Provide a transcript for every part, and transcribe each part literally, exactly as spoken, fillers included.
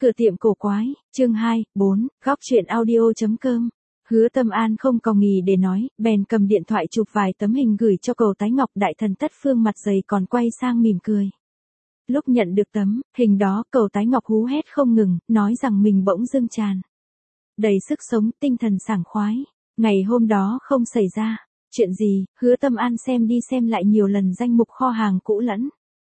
Cửa tiệm cổ quái, chương hai, bốn, góc chuyện audio.com. Hứa Tâm An không còn nghỉ để nói, bèn cầm điện thoại chụp vài tấm hình gửi cho Cầu Tái Ngọc. Đại thần Tất Phương mặt dày còn quay sang mỉm cười. Lúc nhận được tấm hình đó, Cầu Tái Ngọc hú hét không ngừng, nói rằng mình bỗng dưng tràn đầy sức sống, tinh thần sảng khoái. Ngày hôm đó không xảy ra chuyện gì. Hứa Tâm An xem đi xem lại nhiều lần danh mục kho hàng cũ lẫn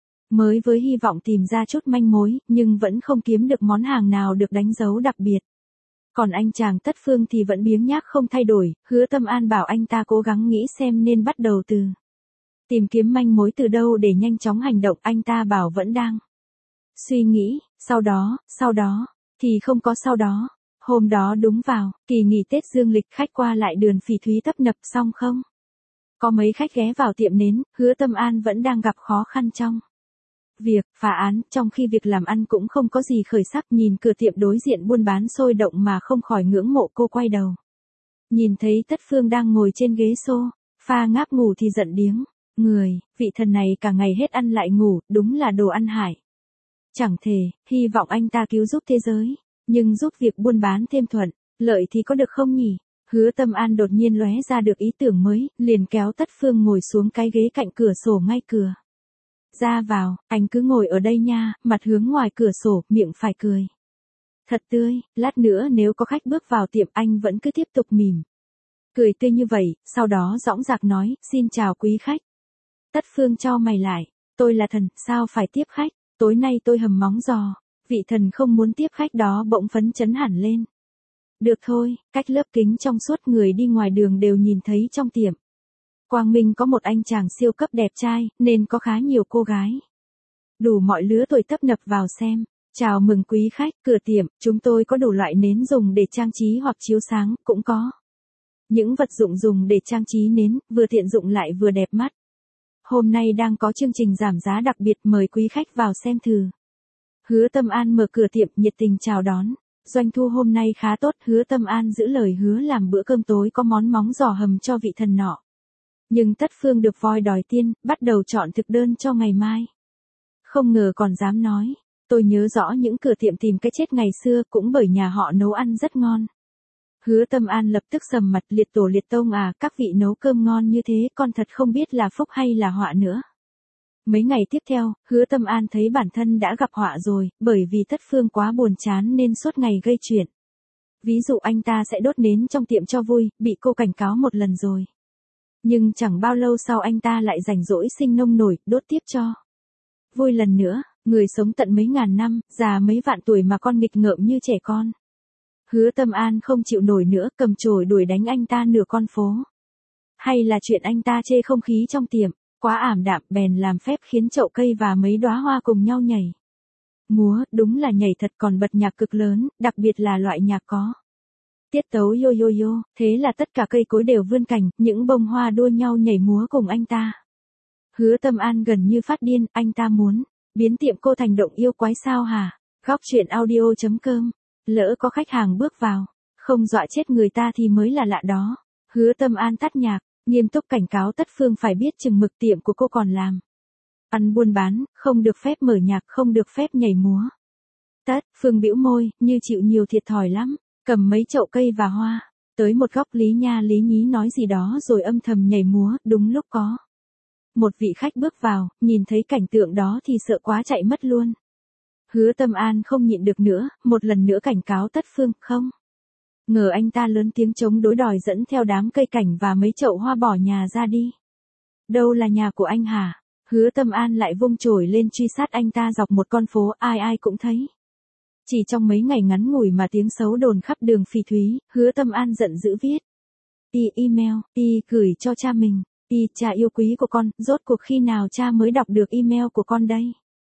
mới với hy vọng tìm ra chút manh mối, nhưng vẫn không kiếm được món hàng nào được đánh dấu đặc biệt. Còn anh chàng Tất Phương thì vẫn biếng nhác không thay đổi. Hứa Tâm An bảo anh ta cố gắng nghĩ xem nên bắt đầu từ tìm kiếm manh mối từ đâu để nhanh chóng hành động. Anh ta bảo vẫn đang suy nghĩ. Sau đó, sau đó, thì không có sau đó. Hôm đó đúng vào kỳ nghỉ Tết dương lịch, khách qua lại Đường Phỉ Thúy tấp nập, xong không có mấy khách ghé vào tiệm nến. Hứa Tâm An vẫn đang gặp khó khăn trong việc phá án, trong khi việc làm ăn cũng không có gì khởi sắc. Nhìn cửa tiệm đối diện buôn bán sôi động mà không khỏi ngưỡng mộ. Cô quay đầu nhìn thấy Tất Phương đang ngồi trên ghế sofa ngáp ngủ thì giận điếng người. Vị thần này cả ngày hết ăn lại ngủ, đúng là đồ ăn hại. Chẳng thể, hy vọng anh ta cứu giúp thế giới, nhưng giúp việc buôn bán thêm thuận lợi thì có được không nhỉ? Hứa Tâm An đột nhiên lóe ra được ý tưởng mới, liền kéo Tất Phương ngồi xuống cái ghế cạnh cửa sổ ngay cửa ra vào. Anh cứ ngồi ở đây nha, mặt hướng ngoài cửa sổ, miệng phải cười thật tươi. Lát nữa nếu có khách bước vào tiệm, anh vẫn cứ tiếp tục mỉm cười tươi như vậy. Sau đó dõng dạc nói, xin chào quý khách. Tất Phương chau mày lại, tôi là thần, sao phải tiếp khách? Tối nay tôi hầm móng giò. Vị thần không muốn tiếp khách đó bỗng phấn chấn hẳn lên. Được thôi, cách lớp kính trong suốt, người đi ngoài đường đều nhìn thấy trong tiệm Quang Minh có một anh chàng siêu cấp đẹp trai, nên có khá nhiều cô gái đủ mọi lứa tuổi tấp nập vào xem. Chào mừng quý khách, cửa tiệm chúng tôi có đủ loại nến dùng để trang trí hoặc chiếu sáng, cũng có những vật dụng dùng để trang trí nến, vừa tiện dụng lại vừa đẹp mắt. Hôm nay đang có chương trình giảm giá đặc biệt, mời quý khách vào xem thử. Hứa Tâm An mở cửa tiệm, nhiệt tình chào đón. Doanh thu hôm nay khá tốt. Hứa Tâm An giữ lời hứa làm bữa cơm tối có món móng giò hầm cho vị thần nọ. Nhưng Tất Phương được voi đòi tiên, bắt đầu chọn thực đơn cho ngày mai. Không ngờ còn dám nói, tôi nhớ rõ những cửa tiệm tìm cái chết ngày xưa, cũng bởi nhà họ nấu ăn rất ngon. Hứa Tâm An lập tức sầm mặt, liệt tổ liệt tông à, các vị nấu cơm ngon như thế, con thật không biết là phúc hay là họa nữa. Mấy ngày tiếp theo, Hứa Tâm An thấy bản thân đã gặp họa rồi, bởi vì Tất Phương quá buồn chán nên suốt ngày gây chuyện. Ví dụ anh ta sẽ đốt nến trong tiệm cho vui, bị cô cảnh cáo một lần rồi. Nhưng chẳng bao lâu sau anh ta lại rảnh rỗi sinh nông nổi, đốt tiếp cho vui lần nữa. Người sống tận mấy ngàn năm, già mấy vạn tuổi mà con nghịch ngợm như trẻ con. Hứa Tâm An không chịu nổi nữa, cầm chổi đuổi đánh anh ta nửa con phố. Hay là chuyện anh ta chê không khí trong tiệm quá ảm đạm, bèn làm phép khiến chậu cây và mấy đóa hoa cùng nhau nhảy múa. Đúng là nhảy thật, còn bật nhạc cực lớn, đặc biệt là loại nhạc có tiết tấu yo yo yo. Thế là tất cả cây cối đều vươn cành, những bông hoa đua nhau nhảy múa cùng anh ta. Hứa Tâm An gần như phát điên, anh ta muốn biến tiệm cô thành động yêu quái sao hả? Góc chuyện audio.com. Lỡ có khách hàng bước vào, không dọa chết người ta thì mới là lạ đó. Hứa Tâm An tắt nhạc, nghiêm túc cảnh cáo Tất Phương phải biết chừng mực, tiệm của cô còn làm ăn buôn bán, không được phép mở nhạc, không được phép nhảy múa. Tất Phương bĩu môi, như chịu nhiều thiệt thòi lắm, cầm mấy chậu cây và hoa tới một góc lý nha lý nhí nói gì đó rồi âm thầm nhảy múa. Đúng lúc có một vị khách bước vào, nhìn thấy cảnh tượng đó thì sợ quá chạy mất luôn. Hứa Tâm An không nhịn được nữa, một lần nữa cảnh cáo Tất Phương, không ngờ anh ta lớn tiếng chống đối, đòi dẫn theo đám cây cảnh và mấy chậu hoa bỏ nhà ra đi. Đâu là nhà của anh hả? Hứa Tâm An lại vung chổi lên truy sát anh ta dọc một con phố, ai ai cũng thấy. Chỉ trong mấy ngày ngắn ngủi mà tiếng xấu đồn khắp Đường Phỉ Thúy. Hứa Tâm An giận dữ viết y email, y gửi cho cha mình. Y, cha yêu quý của con, rốt cuộc khi nào cha mới đọc được email của con đây?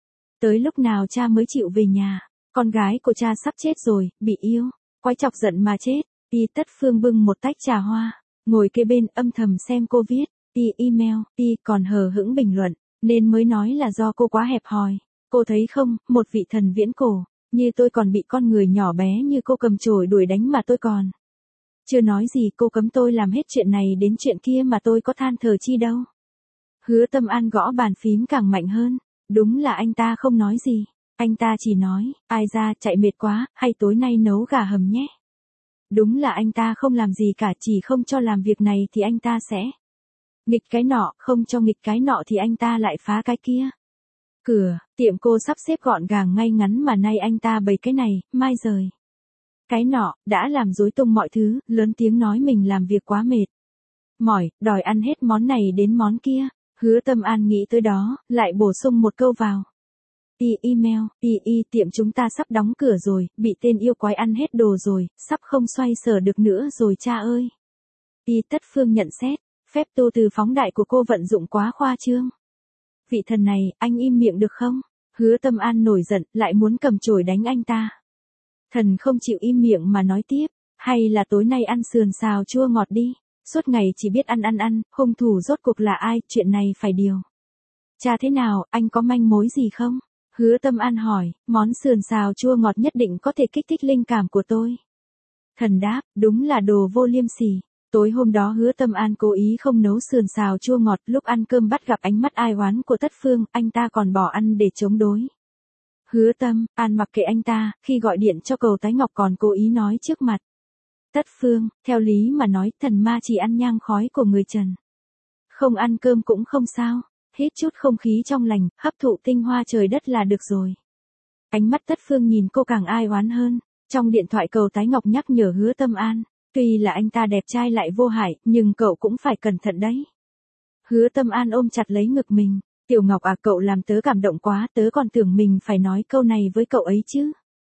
Tới lúc nào cha mới chịu về nhà? Con gái của cha sắp chết rồi, bị yêu quái chọc giận mà chết. Y. Tất Phương bưng một tách trà hoa, ngồi kế bên, âm thầm xem cô viết Y email. Y còn hờ hững bình luận, nên mới nói là do cô quá hẹp hòi. Cô thấy không, một vị thần viễn cổ như tôi còn bị con người nhỏ bé như cô cầm chổi đuổi đánh mà tôi còn chưa nói gì. Cô cấm tôi làm hết chuyện này đến chuyện kia mà tôi có than thở chi đâu. Hứa Tâm An gõ bàn phím càng mạnh hơn. Đúng là anh ta không nói gì. Anh ta chỉ nói, ai ra, chạy mệt quá, hay tối nay nấu gà hầm nhé. Đúng là anh ta không làm gì cả, chỉ không cho làm việc này thì anh ta sẽ nghịch cái nọ, không cho nghịch cái nọ thì anh ta lại phá cái kia. Cửa, tiệm cô sắp xếp gọn gàng ngay ngắn mà nay anh ta bày cái này, mai rời cái nọ, đã làm rối tung mọi thứ, lớn tiếng nói mình làm việc quá mệt. Mỏi, đòi ăn hết món này đến món kia. Hứa Tâm An nghĩ tới đó, lại bổ sung một câu vào. Y email, y y tiệm chúng ta sắp đóng cửa rồi, bị tên yêu quái ăn hết đồ rồi, sắp không xoay sở được nữa rồi cha ơi. Y Tất Phương nhận xét, phép tô từ phóng đại của cô vận dụng quá khoa trương. Vị thần này, anh im miệng được không? Hứa Tâm An nổi giận, lại muốn cầm chổi đánh anh ta. Thần không chịu im miệng mà nói tiếp, hay là tối nay ăn sườn xào chua ngọt đi, suốt ngày chỉ biết ăn ăn ăn, hung thủ rốt cuộc là ai, chuyện này phải điều tra thế nào, anh có manh mối gì không? Hứa Tâm An hỏi, món sườn xào chua ngọt nhất định có thể kích thích linh cảm của tôi. Thần đáp, đúng là đồ vô liêm sỉ. Tối hôm đó Hứa Tâm An cố ý không nấu sườn xào chua ngọt, lúc ăn cơm bắt gặp ánh mắt ai oán của Tất Phương, anh ta còn bỏ ăn để chống đối. Hứa Tâm An mặc kệ anh ta, khi gọi điện cho Cầu Tái Ngọc còn cố ý nói trước mặt Tất Phương, theo lý mà nói thần ma chỉ ăn nhang khói của người trần. Không ăn cơm cũng không sao, hít chút không khí trong lành, hấp thụ tinh hoa trời đất là được rồi. Ánh mắt Tất Phương nhìn cô càng ai oán hơn, trong điện thoại Cầu Tái Ngọc nhắc nhở Hứa Tâm An, tuy là anh ta đẹp trai lại vô hại, nhưng cậu cũng phải cẩn thận đấy. Hứa Tâm An ôm chặt lấy ngực mình, Tiểu Ngọc à, cậu làm tớ cảm động quá, tớ còn tưởng mình phải nói câu này với cậu ấy chứ.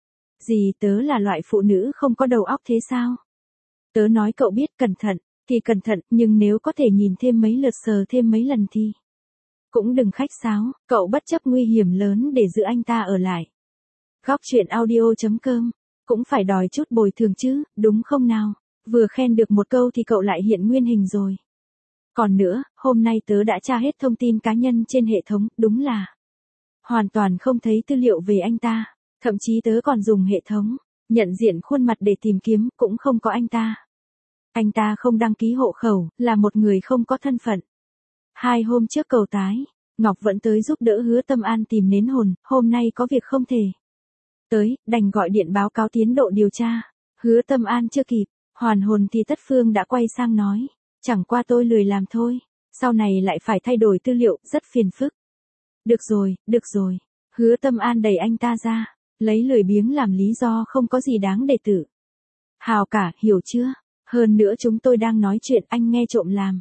Gì, tớ là loại phụ nữ không có đầu óc thế sao? Tớ nói cậu biết cẩn thận, thì cẩn thận, nhưng nếu có thể nhìn thêm mấy lượt sờ thêm mấy lần thì cũng đừng khách sáo, cậu bất chấp nguy hiểm lớn để giữ anh ta ở lại. Góc truyện audio chấm com, cũng phải đòi chút bồi thường chứ, đúng không nào? Vừa khen được một câu thì cậu lại hiện nguyên hình rồi. Còn nữa, hôm nay tớ đã tra hết thông tin cá nhân trên hệ thống, đúng là hoàn toàn không thấy tư liệu về anh ta, thậm chí tớ còn dùng hệ thống nhận diện khuôn mặt để tìm kiếm, cũng không có anh ta. Anh ta không đăng ký hộ khẩu, là một người không có thân phận. Hai hôm trước Cầu Tái Ngọc vẫn tới giúp đỡ Hứa Tâm An tìm nến hồn, hôm nay có việc không thể tới, đành gọi điện báo cáo tiến độ điều tra. Hứa Tâm An chưa kịp hoàn hồn thì Tất Phương đã quay sang nói, chẳng qua tôi lười làm thôi, sau này lại phải thay đổi tư liệu, rất phiền phức. Được rồi, được rồi. Hứa Tâm An đẩy anh ta ra, lấy lười biếng làm lý do không có gì đáng để tự hào cả, hiểu chưa? Hơn nữa chúng tôi đang nói chuyện anh nghe trộm làm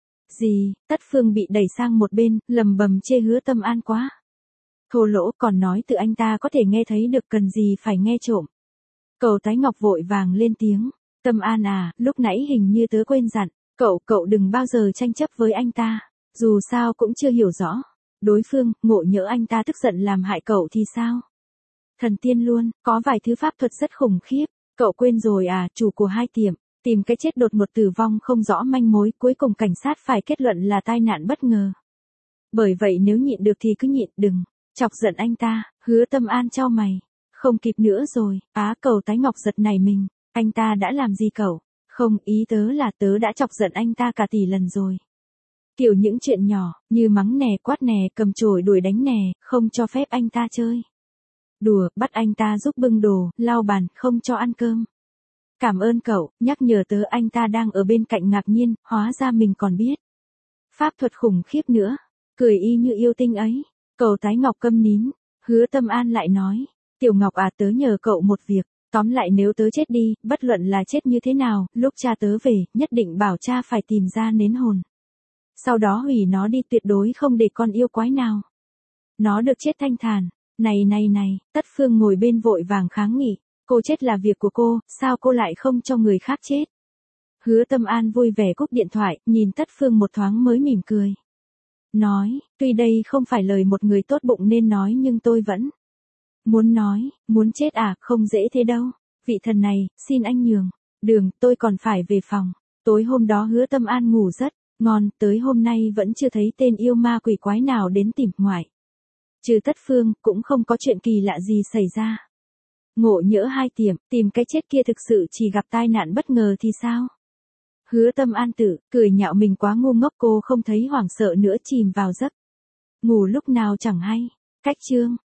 gì? Tất Phương bị đẩy sang một bên, lầm bầm chê Hứa Tâm An quá thô lỗ, còn nói tự anh ta có thể nghe thấy được, cần gì phải nghe trộm. Cầu Tái Ngọc vội vàng lên tiếng, Tâm An à, lúc nãy hình như tớ quên dặn, cậu, cậu đừng bao giờ tranh chấp với anh ta, dù sao cũng chưa hiểu rõ đối phương, ngộ nhỡ anh ta tức giận làm hại cậu thì sao? Thần tiên luôn, có vài thứ pháp thuật rất khủng khiếp, cậu quên rồi à, chủ của hai tiệm tìm cái chết đột ngột tử vong không rõ manh mối, cuối cùng cảnh sát phải kết luận là tai nạn bất ngờ. Bởi vậy nếu nhịn được thì cứ nhịn, đừng chọc giận anh ta. Hứa Tâm An chau mày, không kịp nữa rồi. Á, Cầu Tái Ngọc giật nảy mình, anh ta đã làm gì cậu? Không, ý tớ là tớ đã chọc giận anh ta cả tỷ lần rồi. Kiểu những chuyện nhỏ, như mắng nè, quát nè, cầm chổi đuổi đánh nè, không cho phép anh ta chơi đùa, bắt anh ta giúp bưng đồ, lau bàn, không cho ăn cơm. Cảm ơn cậu, nhắc nhở tớ. Anh ta đang ở bên cạnh ngạc nhiên, hóa ra mình còn biết pháp thuật khủng khiếp nữa, cười y như yêu tinh ấy. Cầu Tái Ngọc câm nín. Hứa Tâm An lại nói, Tiểu Ngọc à, tớ nhờ cậu một việc, tóm lại nếu tớ chết đi, bất luận là chết như thế nào, lúc cha tớ về, nhất định bảo cha phải tìm ra nến hồn, sau đó hủy nó đi, tuyệt đối không để con yêu quái nào nó được chết thanh thản. Này này này, Tất Phương ngồi bên vội vàng kháng nghị, cô chết là việc của cô, sao cô lại không cho người khác chết? Hứa Tâm An vui vẻ cúp điện thoại, nhìn Tất Phương một thoáng mới mỉm cười. Nói, tuy đây không phải lời một người tốt bụng nên nói nhưng tôi vẫn muốn nói, muốn chết à, không dễ thế đâu. Vị thần này, xin anh nhường đường, tôi còn phải về phòng. Tối hôm đó Hứa Tâm An ngủ rất ngon, tới hôm nay vẫn chưa thấy tên yêu ma quỷ quái nào đến tìm ngoại trừ Tất Phương, cũng không có chuyện kỳ lạ gì xảy ra. Ngộ nhỡ hai tiệm tìm cái chết kia thực sự chỉ gặp tai nạn bất ngờ thì sao? Hứa Tâm An tự cười nhạo mình quá ngu ngốc, cô không thấy hoảng sợ nữa, chìm vào giấc ngủ lúc nào chẳng hay. Cách chương